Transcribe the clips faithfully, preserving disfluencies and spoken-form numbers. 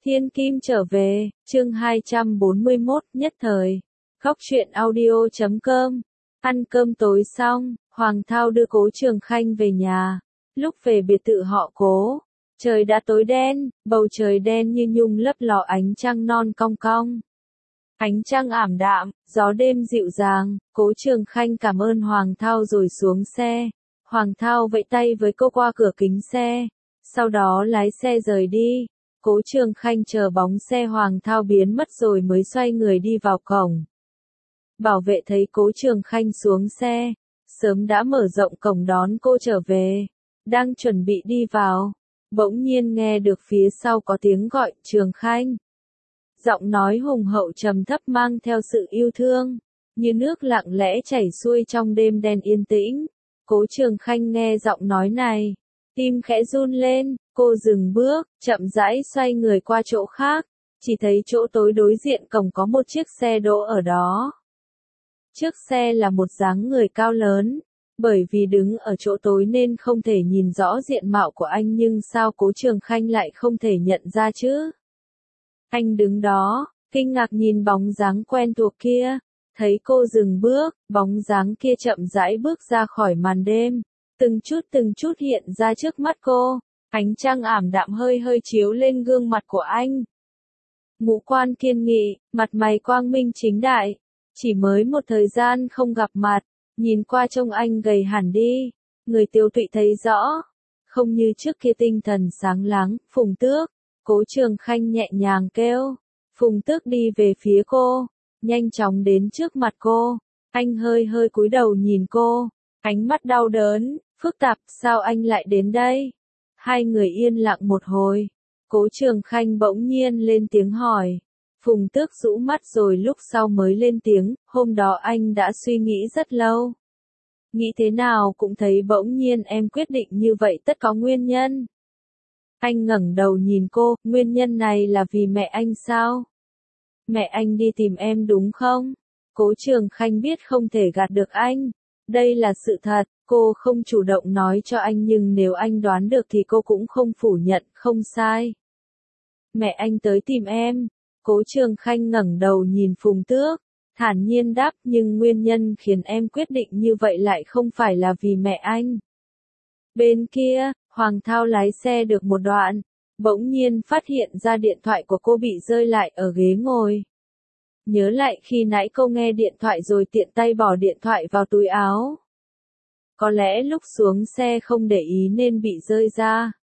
Thiên Kim trở về, chương hai trăm bốn mươi mốt, nhất thời. Góc truyện audio chấm com. Ăn cơm tối xong, Hoàng Thao đưa Cố Trường Khanh về nhà. Lúc về biệt thự họ Cố, trời đã tối đen, bầu trời đen như nhung lấp ló ánh trăng non cong cong. Ánh trăng ảm đạm, gió đêm dịu dàng, Cố Trường Khanh cảm ơn Hoàng Thao rồi xuống xe. Hoàng Thao vẫy tay với cô qua cửa kính xe, sau đó lái xe rời đi. Cố Trường Khanh chờ bóng xe Hoàng Thao biến mất rồi mới xoay người đi vào cổng. Bảo vệ thấy Cố Trường Khanh xuống xe, sớm đã mở rộng cổng đón cô trở về. Đang chuẩn bị đi vào, bỗng nhiên nghe được phía sau có tiếng gọi, Trường Khanh. Giọng nói hùng hậu trầm thấp mang theo sự yêu thương, như nước lặng lẽ chảy xuôi trong đêm đen yên tĩnh. Cố Trường Khanh nghe giọng nói này, tim khẽ run lên, cô dừng bước, chậm rãi xoay người qua chỗ khác, chỉ thấy chỗ tối đối diện cổng có một chiếc xe đỗ ở đó. Trước xe là một dáng người cao lớn, bởi vì đứng ở chỗ tối nên không thể nhìn rõ diện mạo của anh, nhưng sao Cố Trường Khanh lại không thể nhận ra chứ? Anh đứng đó, kinh ngạc nhìn bóng dáng quen thuộc kia, thấy cô dừng bước, bóng dáng kia chậm rãi bước ra khỏi màn đêm, từng chút từng chút hiện ra trước mắt cô. Ánh trăng ảm đạm hơi hơi chiếu lên gương mặt của anh. Ngũ quan kiên nghị, mặt mày quang minh chính đại. Chỉ mới một thời gian không gặp mặt, nhìn qua trông anh gầy hẳn đi. Người tiêu tụy thấy rõ, không như trước kia tinh thần sáng láng. Phùng Tước, Cố Trường Khanh nhẹ nhàng kêu. Phùng Tước đi về phía cô, nhanh chóng đến trước mặt cô. Anh hơi hơi cúi đầu nhìn cô, ánh mắt đau đớn, phức tạp. Sao anh lại đến đây? Hai người yên lặng một hồi, Cố Trường Khanh bỗng nhiên lên tiếng hỏi. Phùng Tước rũ mắt rồi lúc sau mới lên tiếng, hôm đó anh đã suy nghĩ rất lâu. Nghĩ thế nào cũng thấy bỗng nhiên em quyết định như vậy tất có nguyên nhân. Anh ngẩng đầu nhìn cô, nguyên nhân này là vì mẹ anh sao? Mẹ anh đi tìm em đúng không? Cố Trường Khanh biết không thể gạt được anh. Đây là sự thật, cô không chủ động nói cho anh nhưng nếu anh đoán được thì cô cũng không phủ nhận, không sai. Mẹ anh tới tìm em. Cố Trường Khanh ngẩng đầu nhìn Phùng Tước, thản nhiên đáp, nhưng nguyên nhân khiến em quyết định như vậy lại không phải là vì mẹ anh. Bên kia, Hoàng Thao lái xe được một đoạn, bỗng nhiên phát hiện ra điện thoại của cô bị rơi lại ở ghế ngồi. Nhớ lại khi nãy cô nghe điện thoại rồi tiện tay bỏ điện thoại vào túi áo. Có lẽ lúc xuống xe không để ý nên bị rơi ra.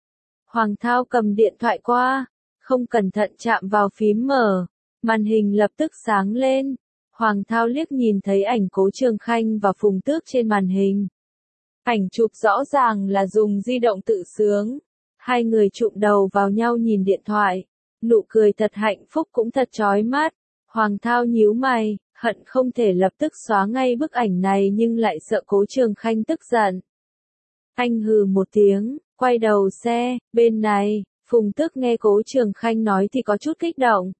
Hoàng Thao cầm điện thoại qua, không cẩn thận chạm vào phím mở, màn hình lập tức sáng lên. Hoàng Thao liếc nhìn thấy ảnh Cố Trường Khanh và Phùng Tước trên màn hình. Ảnh chụp rõ ràng là dùng di động tự sướng. Hai người chụm đầu vào nhau nhìn điện thoại, nụ cười thật hạnh phúc cũng thật chói mắt. Hoàng Thao nhíu mày, hận không thể lập tức xóa ngay bức ảnh này nhưng lại sợ Cố Trường Khanh tức giận. Anh hừ một tiếng, quay đầu xe, bên này, Phùng Tước nghe Cố Trường Khanh nói thì có chút kích động.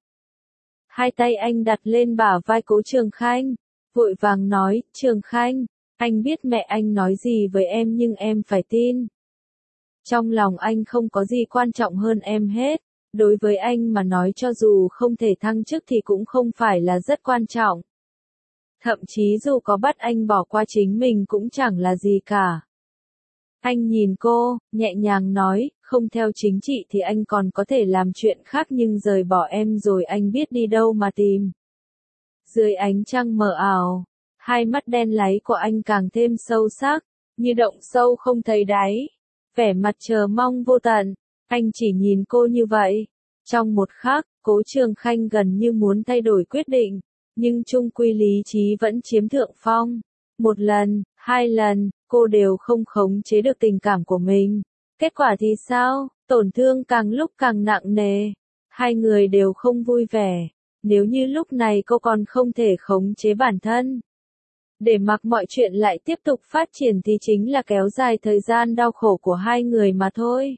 Hai tay anh đặt lên bả vai Cố Trường Khanh, vội vàng nói, Trường Khanh, anh biết mẹ anh nói gì với em nhưng em phải tin. Trong lòng anh không có gì quan trọng hơn em hết. Đối với anh mà nói cho dù không thể thăng chức thì cũng không phải là rất quan trọng. Thậm chí dù có bắt anh bỏ qua chính mình cũng chẳng là gì cả. Anh nhìn cô, nhẹ nhàng nói, không theo chính trị thì anh còn có thể làm chuyện khác nhưng rời bỏ em rồi anh biết đi đâu mà tìm. Dưới ánh trăng mờ ảo, hai mắt đen láy của anh càng thêm sâu sắc, như động sâu không thấy đáy. Vẻ mặt chờ mong vô tận. Anh chỉ nhìn cô như vậy. Trong một khắc, Cố Trường Khanh gần như muốn thay đổi quyết định, nhưng chung quy lý trí vẫn chiếm thượng phong. Một lần, hai lần, cô đều không khống chế được tình cảm của mình. Kết quả thì sao? Tổn thương càng lúc càng nặng nề. Hai người đều không vui vẻ. Nếu như lúc này cô còn không thể khống chế bản thân, để mặc mọi chuyện lại tiếp tục phát triển thì chính là kéo dài thời gian đau khổ của hai người mà thôi.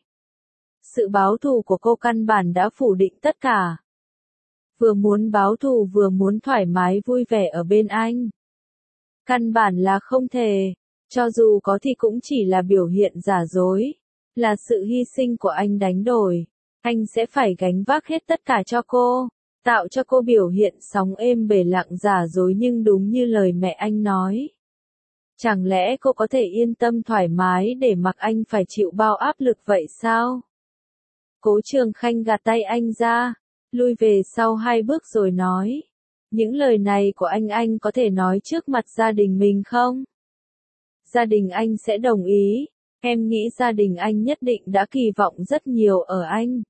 Sự báo thù của cô căn bản đã phủ định tất cả. Vừa muốn báo thù vừa muốn thoải mái vui vẻ ở bên anh. Căn bản là không thể, cho dù có thì cũng chỉ là biểu hiện giả dối, là sự hy sinh của anh đánh đổi. Anh sẽ phải gánh vác hết tất cả cho cô, tạo cho cô biểu hiện sóng êm bể lặng giả dối nhưng đúng như lời mẹ anh nói. Chẳng lẽ cô có thể yên tâm thoải mái để mặc anh phải chịu bao áp lực vậy sao? Cố Trường Khanh gạt tay anh ra, lui về sau hai bước rồi nói. Những lời này của anh anh có thể nói trước mặt gia đình mình không? Gia đình anh sẽ đồng ý, em nghĩ gia đình anh nhất định đã kỳ vọng rất nhiều ở anh.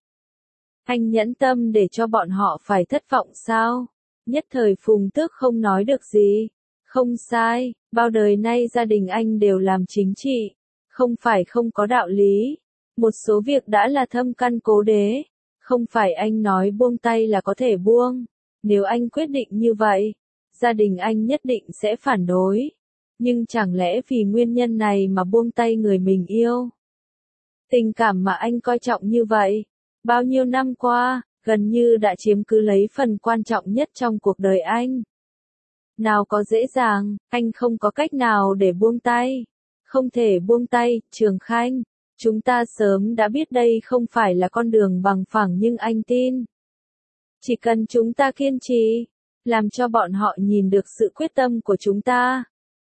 Anh nhẫn tâm để cho bọn họ phải thất vọng sao? Nhất thời Phùng Tước không nói được gì. Không sai, bao đời nay gia đình anh đều làm chính trị, không phải không có đạo lý. Một số việc đã là thâm căn cố đế, không phải anh nói buông tay là có thể buông. Nếu anh quyết định như vậy, gia đình anh nhất định sẽ phản đối. Nhưng chẳng lẽ vì nguyên nhân này mà buông tay người mình yêu? Tình cảm mà anh coi trọng như vậy, bao nhiêu năm qua, gần như đã chiếm cứ lấy phần quan trọng nhất trong cuộc đời anh. Nào có dễ dàng, anh không có cách nào để buông tay. Không thể buông tay, Trường Khanh. Chúng ta sớm đã biết đây không phải là con đường bằng phẳng nhưng anh tin. Chỉ cần chúng ta kiên trì, làm cho bọn họ nhìn được sự quyết tâm của chúng ta.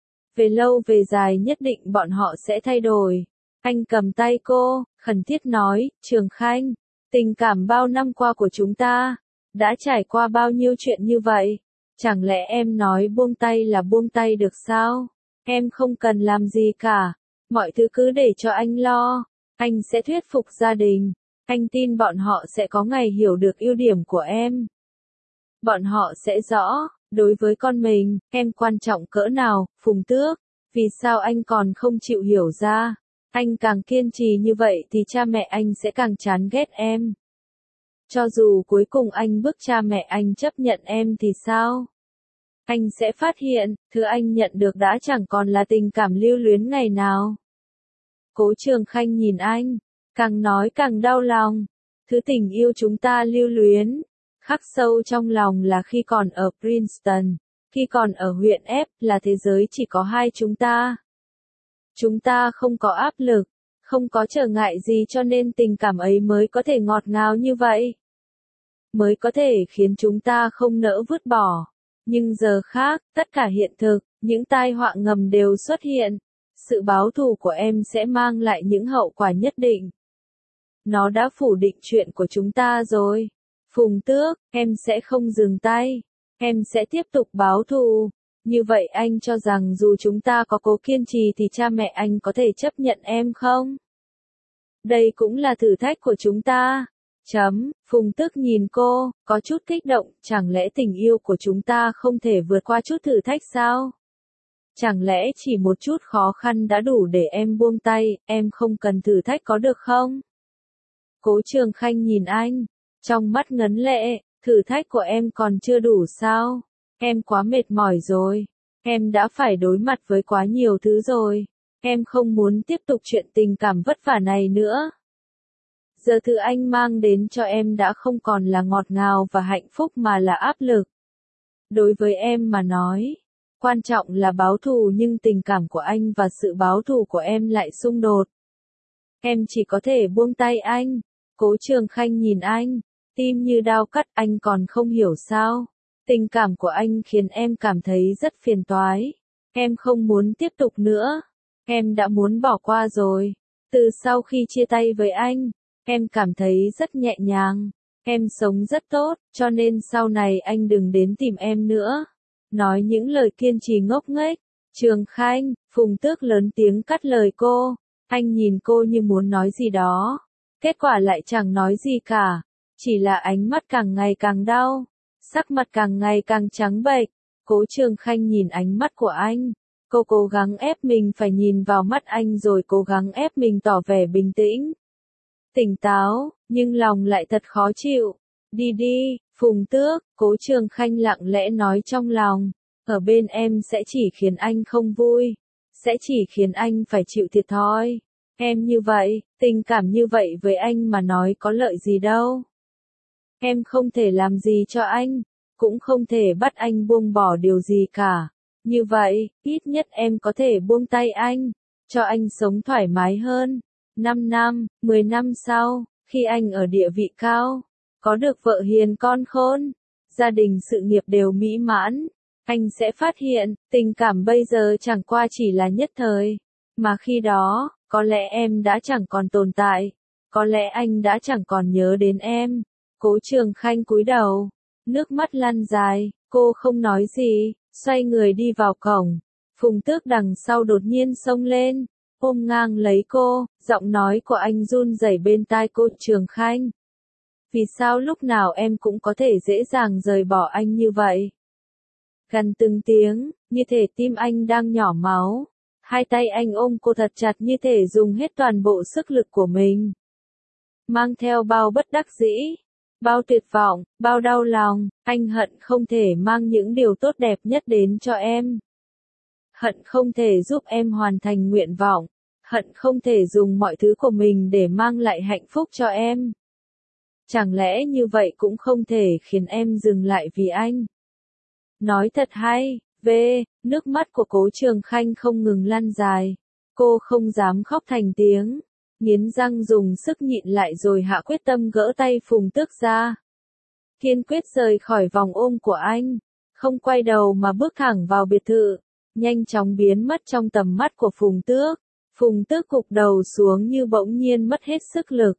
Về lâu về dài nhất định bọn họ sẽ thay đổi. Anh cầm tay cô, khẩn thiết nói, Trường Khanh, tình cảm bao năm qua của chúng ta, đã trải qua bao nhiêu chuyện như vậy. Chẳng lẽ em nói buông tay là buông tay được sao? Em không cần làm gì cả, mọi thứ cứ để cho anh lo. Anh sẽ thuyết phục gia đình, anh tin bọn họ sẽ có ngày hiểu được ưu điểm của em. Bọn họ sẽ rõ, đối với con mình, em quan trọng cỡ nào, Phùng Tước. Vì sao anh còn không chịu hiểu ra? Anh càng kiên trì như vậy thì cha mẹ anh sẽ càng chán ghét em. Cho dù cuối cùng anh bức cha mẹ anh chấp nhận em thì sao? Anh sẽ phát hiện, thứ anh nhận được đã chẳng còn là tình cảm lưu luyến ngày nào. Cố Trường Khanh nhìn anh, càng nói càng đau lòng. Thứ tình yêu chúng ta lưu luyến, khắc sâu trong lòng là khi còn ở Princeton, khi còn ở huyện F là thế giới chỉ có hai chúng ta. Chúng ta không có áp lực, không có trở ngại gì cho nên tình cảm ấy mới có thể ngọt ngào như vậy. Mới có thể khiến chúng ta không nỡ vứt bỏ. Nhưng giờ khác, tất cả hiện thực, những tai họa ngầm đều xuất hiện. Sự báo thù của em sẽ mang lại những hậu quả nhất định. Nó đã phủ định chuyện của chúng ta rồi. Phùng Tước, em sẽ không dừng tay. Em sẽ tiếp tục báo thù. Như vậy anh cho rằng dù chúng ta có cố kiên trì thì cha mẹ anh có thể chấp nhận em không? Đây cũng là thử thách của chúng ta. Chấm, Phùng Tước nhìn cô, có chút kích động, chẳng lẽ tình yêu của chúng ta không thể vượt qua chút thử thách sao? Chẳng lẽ chỉ một chút khó khăn đã đủ để em buông tay, em không cần thử thách có được không? Cố Trường Khanh nhìn anh, trong mắt ngấn lệ, thử thách của em còn chưa đủ sao? Em quá mệt mỏi rồi, em đã phải đối mặt với quá nhiều thứ rồi, em không muốn tiếp tục chuyện tình cảm vất vả này nữa. Giờ thứ anh mang đến cho em đã không còn là ngọt ngào và hạnh phúc mà là áp lực. Đối với em mà nói, quan trọng là báo thù nhưng tình cảm của anh và sự báo thù của em lại xung đột. Em chỉ có thể buông tay anh. Cố Trường Khanh nhìn anh, tim như đao cắt, anh còn không hiểu sao. Tình cảm của anh khiến em cảm thấy rất phiền toái. Em không muốn tiếp tục nữa. Em đã muốn bỏ qua rồi. Từ sau khi chia tay với anh, em cảm thấy rất nhẹ nhàng. Em sống rất tốt, cho nên sau này anh đừng đến tìm em nữa. Nói những lời kiên trì ngốc nghếch. Trường Khanh, Phùng Tước lớn tiếng cắt lời cô. Anh nhìn cô như muốn nói gì đó. Kết quả lại chẳng nói gì cả. Chỉ là ánh mắt càng ngày càng đau. Sắc mặt càng ngày càng trắng bệch. Cố Trường Khanh nhìn ánh mắt của anh. Cô cố gắng ép mình phải nhìn vào mắt anh rồi cố gắng ép mình tỏ vẻ bình tĩnh. Tỉnh táo, nhưng lòng lại thật khó chịu. Đi đi, Phùng Tước, Cố Trường Khanh lặng lẽ nói trong lòng. Ở bên em sẽ chỉ khiến anh không vui. Sẽ chỉ khiến anh phải chịu thiệt thòi. Em như vậy, tình cảm như vậy với anh mà nói có lợi gì đâu. Em không thể làm gì cho anh, cũng không thể bắt anh buông bỏ điều gì cả. Như vậy, ít nhất em có thể buông tay anh, cho anh sống thoải mái hơn. Năm năm, mười năm sau, Khi anh ở địa vị cao, có được vợ hiền con khôn, gia đình sự nghiệp đều mỹ mãn, anh sẽ phát hiện, tình cảm bây giờ chẳng qua chỉ là nhất thời, mà khi đó, có lẽ em đã chẳng còn tồn tại, có lẽ anh đã chẳng còn nhớ đến em. Cố Trường Khanh cúi đầu, nước mắt lăn dài, cô không nói gì, xoay người đi vào cổng. Phùng Tước đằng sau đột nhiên xông lên, ôm ngang lấy cô, giọng nói của anh run rẩy bên tai cô. Trường Khanh, vì sao lúc nào em cũng có thể dễ dàng rời bỏ anh như vậy? Gần từng tiếng, như thể tim anh đang nhỏ máu. Hai tay anh ôm cô thật chặt như thể dùng hết toàn bộ sức lực của mình. Mang theo bao bất đắc dĩ, bao tuyệt vọng, bao đau lòng, anh hận không thể mang những điều tốt đẹp nhất đến cho em. Hận không thể giúp em hoàn thành nguyện vọng. Hận không thể dùng mọi thứ của mình để mang lại hạnh phúc cho em. Chẳng lẽ như vậy cũng không thể khiến em dừng lại vì anh? Nói thật hay, về, nước mắt của Cố Trường Khanh không ngừng lăn dài. Cô không dám khóc thành tiếng, nghiến răng dùng sức nhịn lại rồi hạ quyết tâm gỡ tay Phùng Tước ra. Kiên quyết rời khỏi vòng ôm của anh, không quay đầu mà bước thẳng vào biệt thự, nhanh chóng biến mất trong tầm mắt của Phùng Tước. Phùng Tước gục đầu xuống như bỗng nhiên mất hết sức lực.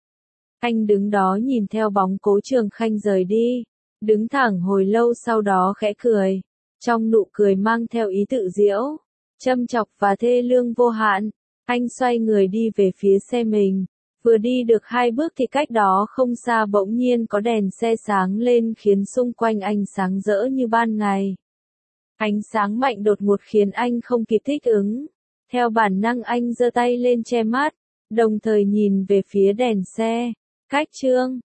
Anh đứng đó nhìn theo bóng Cố Trường Khanh rời đi, đứng thẳng hồi lâu sau đó khẽ cười, trong nụ cười mang theo ý tự giễu, châm chọc và thê lương vô hạn. Anh xoay người đi về phía xe mình, vừa đi được hai bước thì cách đó không xa bỗng nhiên có đèn xe sáng lên khiến xung quanh anh sáng rỡ như ban ngày. Ánh sáng mạnh đột ngột khiến anh không kịp thích ứng. Theo bản năng anh giơ tay lên che mắt, đồng thời nhìn về phía đèn xe. Cách chương